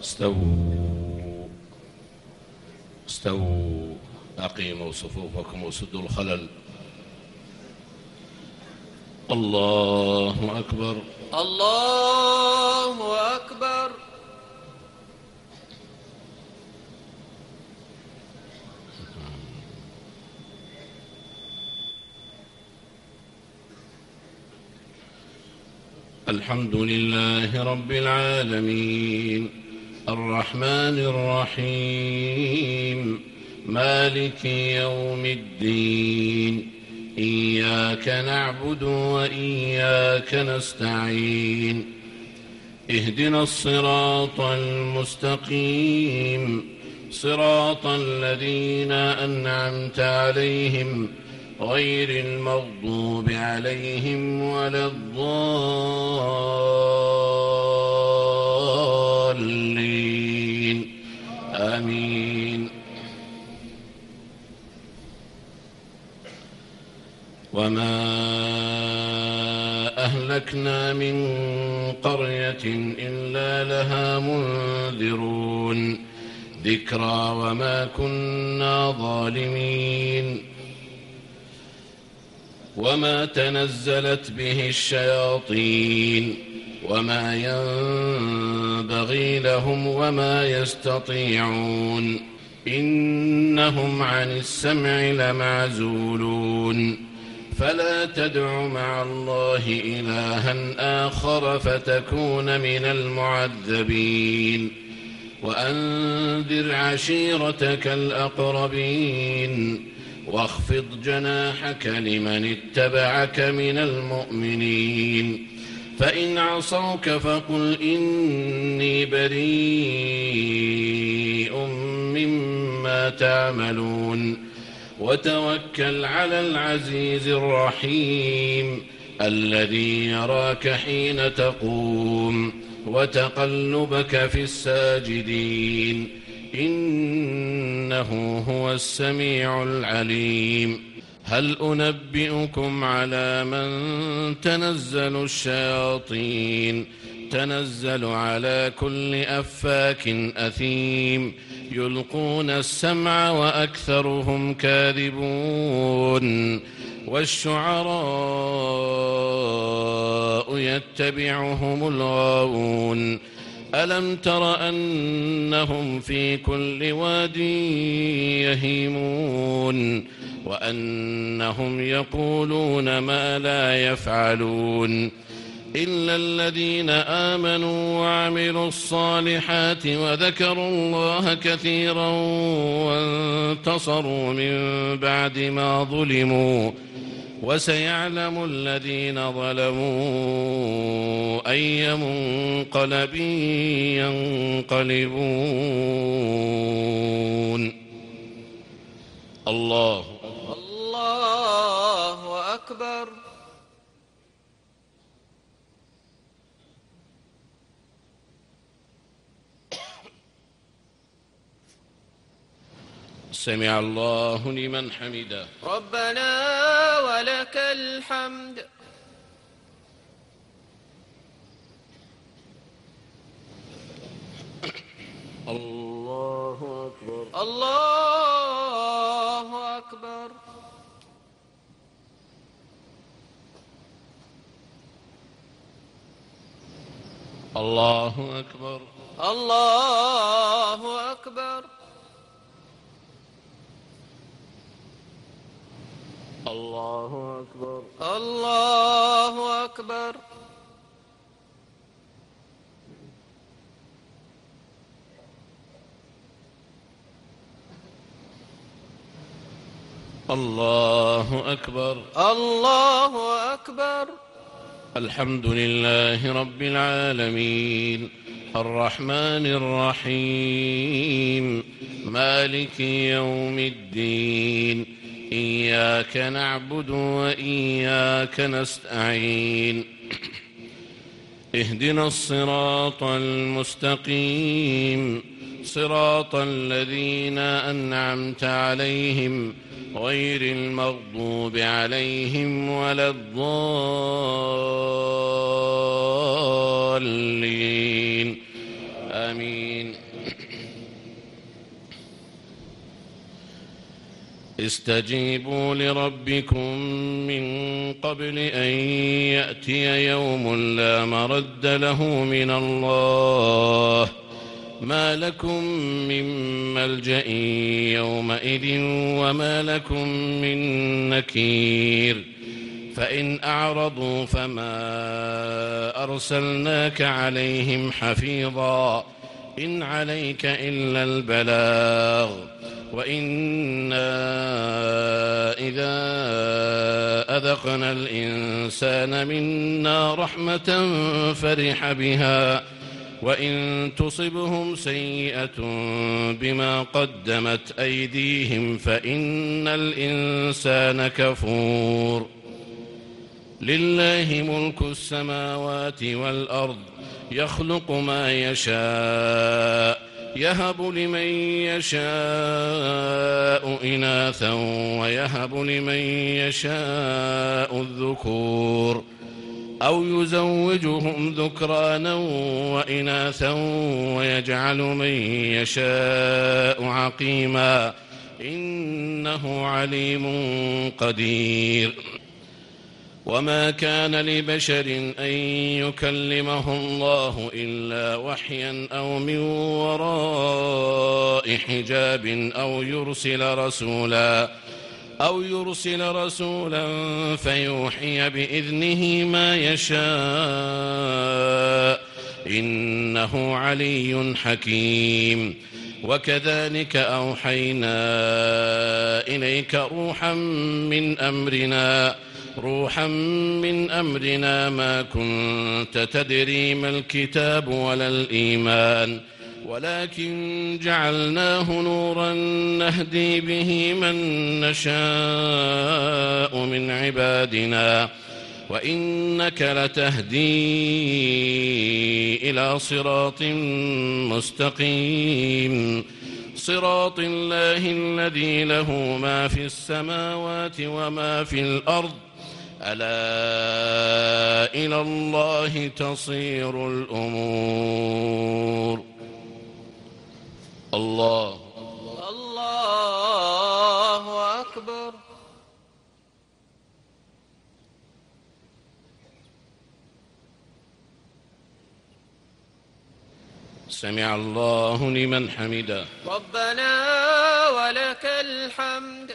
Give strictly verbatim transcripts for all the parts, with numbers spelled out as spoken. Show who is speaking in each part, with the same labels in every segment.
Speaker 1: استووا استووا أقيموا صفوفكم وسدوا الخلل. الله أكبر
Speaker 2: الله أكبر.
Speaker 1: الحمد لله رب العالمين الرحمن الرحيم مالك يوم الدين إياك نعبد وإياك نستعين اهدنا الصراط المستقيم صراط الذين أنعمت عليهم غير المغضوب عليهم ولا الضالين آمين. وما أهلكنا من قرية إلا لها منذرون ذكرى وما كنا ظالمين. وما تنزلت به الشياطين وما ينبغي لهم وما يستطيعون إنهم عن السمع لمعزولون. فلا تدع مع الله إلها آخر فتكون من المعذبين. وأنذر عشيرتك الأقربين واخفض جناحك لمن اتبعك من المؤمنين. فإن عصوك فقل إني بريء مما تعملون. وتوكل على العزيز الرحيم الذي يراك حين تقوم وتقلبك في الساجدين إنه هو السميع العليم. هل أنبئكم على من تنزل الشياطين تنزل على كل أفاك أثيم يلقون السمع وأكثرهم كاذبون. والشعراء يتبعهم الغاوون. ألم تر أنهم في كل واد يهيمون وأنهم يقولون ما لا يفعلون إلا الذين آمنوا وعملوا الصالحات وذكروا الله كثيرا وانتصروا من بعد ما ظلموا. وسيعلم الذين ظلموا أي منقلب ينقلبون. الله
Speaker 2: الله أكبر.
Speaker 1: سمع الله لمن حمده.
Speaker 2: ربنا ولك الحمد.
Speaker 1: الله أكبر.
Speaker 2: الله أكبر.
Speaker 1: الله أكبر.
Speaker 2: الله أكبر.
Speaker 1: الله أكبر.
Speaker 2: الله أكبر.
Speaker 1: الله أكبر.
Speaker 2: الله أكبر.
Speaker 1: الحمد لله رب العالمين الرحمن الرحيم مالك يوم الدين إياك نعبد وإياك نستعين اهدنا الصراط المستقيم صراط الذين أنعمت عليهم غير المغضوب عليهم ولا الضالين آمين. استجيبوا لربكم من قبل أن يأتي يوم لا مرد له من الله ما لكم من ملجأ يومئذ وما لكم من نكير فإن أعرضوا فما أرسلناك عليهم حفيظا إن عليك إلا البلاغ وإنا إذا أذقنا الإنسان منا رحمة فرح بها وإن تصبهم سيئة بما قدمت أيديهم فإن الإنسان كفور لله ملك السماوات والأرض يخلق ما يشاء يهب لمن يشاء إناثا ويهب لمن يشاء الذكور أو يزوجهم ذكرانا وإناثا ويجعل من يشاء عقيما إنه عليم قدير وما كان لبشر أن يكلمه الله إلا وحيا أو من وراء حجاب أو يرسل رسولا أو يرسل رسولا فيوحي بإذنه ما يشاء إنه علي حكيم وكذلك أوحينا إليك روحا من أمرنا روحا من أمرنا ما كنت تدري ما الكتاب ولا الإيمان ولكن جعلناه نورا نهدي به من نشاء من عبادنا وإنك لتهدي إلى صراط مستقيم صراط الله الذي له ما في السماوات وما في الأرض ألا إلى الله تصير الأمور. الله
Speaker 2: الله أكبر.
Speaker 1: سمع الله لمن حمده.
Speaker 2: ربنا ولك الحمد.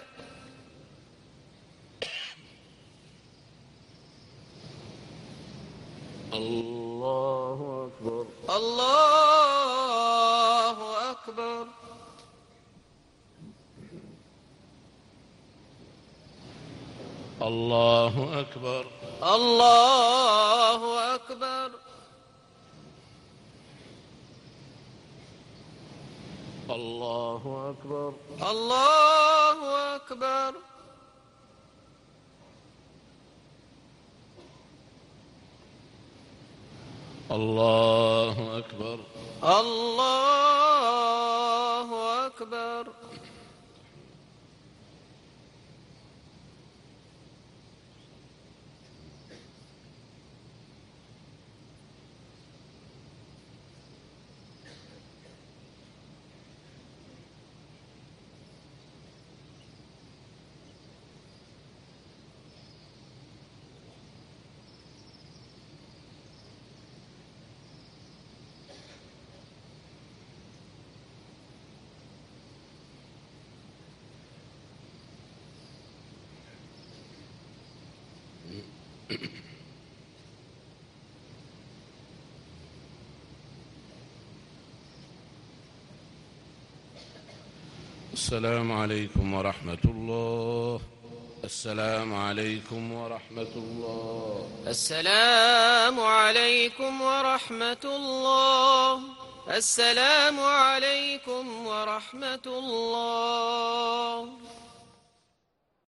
Speaker 1: الله أكبر.
Speaker 2: الله أكبر.
Speaker 1: الله أكبر.
Speaker 2: الله أكبر.
Speaker 1: الله أكبر.
Speaker 2: الله أكبر.
Speaker 1: الله أكبر.
Speaker 2: الله أكبر.
Speaker 1: السلام عليكم ورحمة الله. السلام عليكم ورحمة الله.
Speaker 2: السلام عليكم ورحمة الله. السلام عليكم ورحمة الله.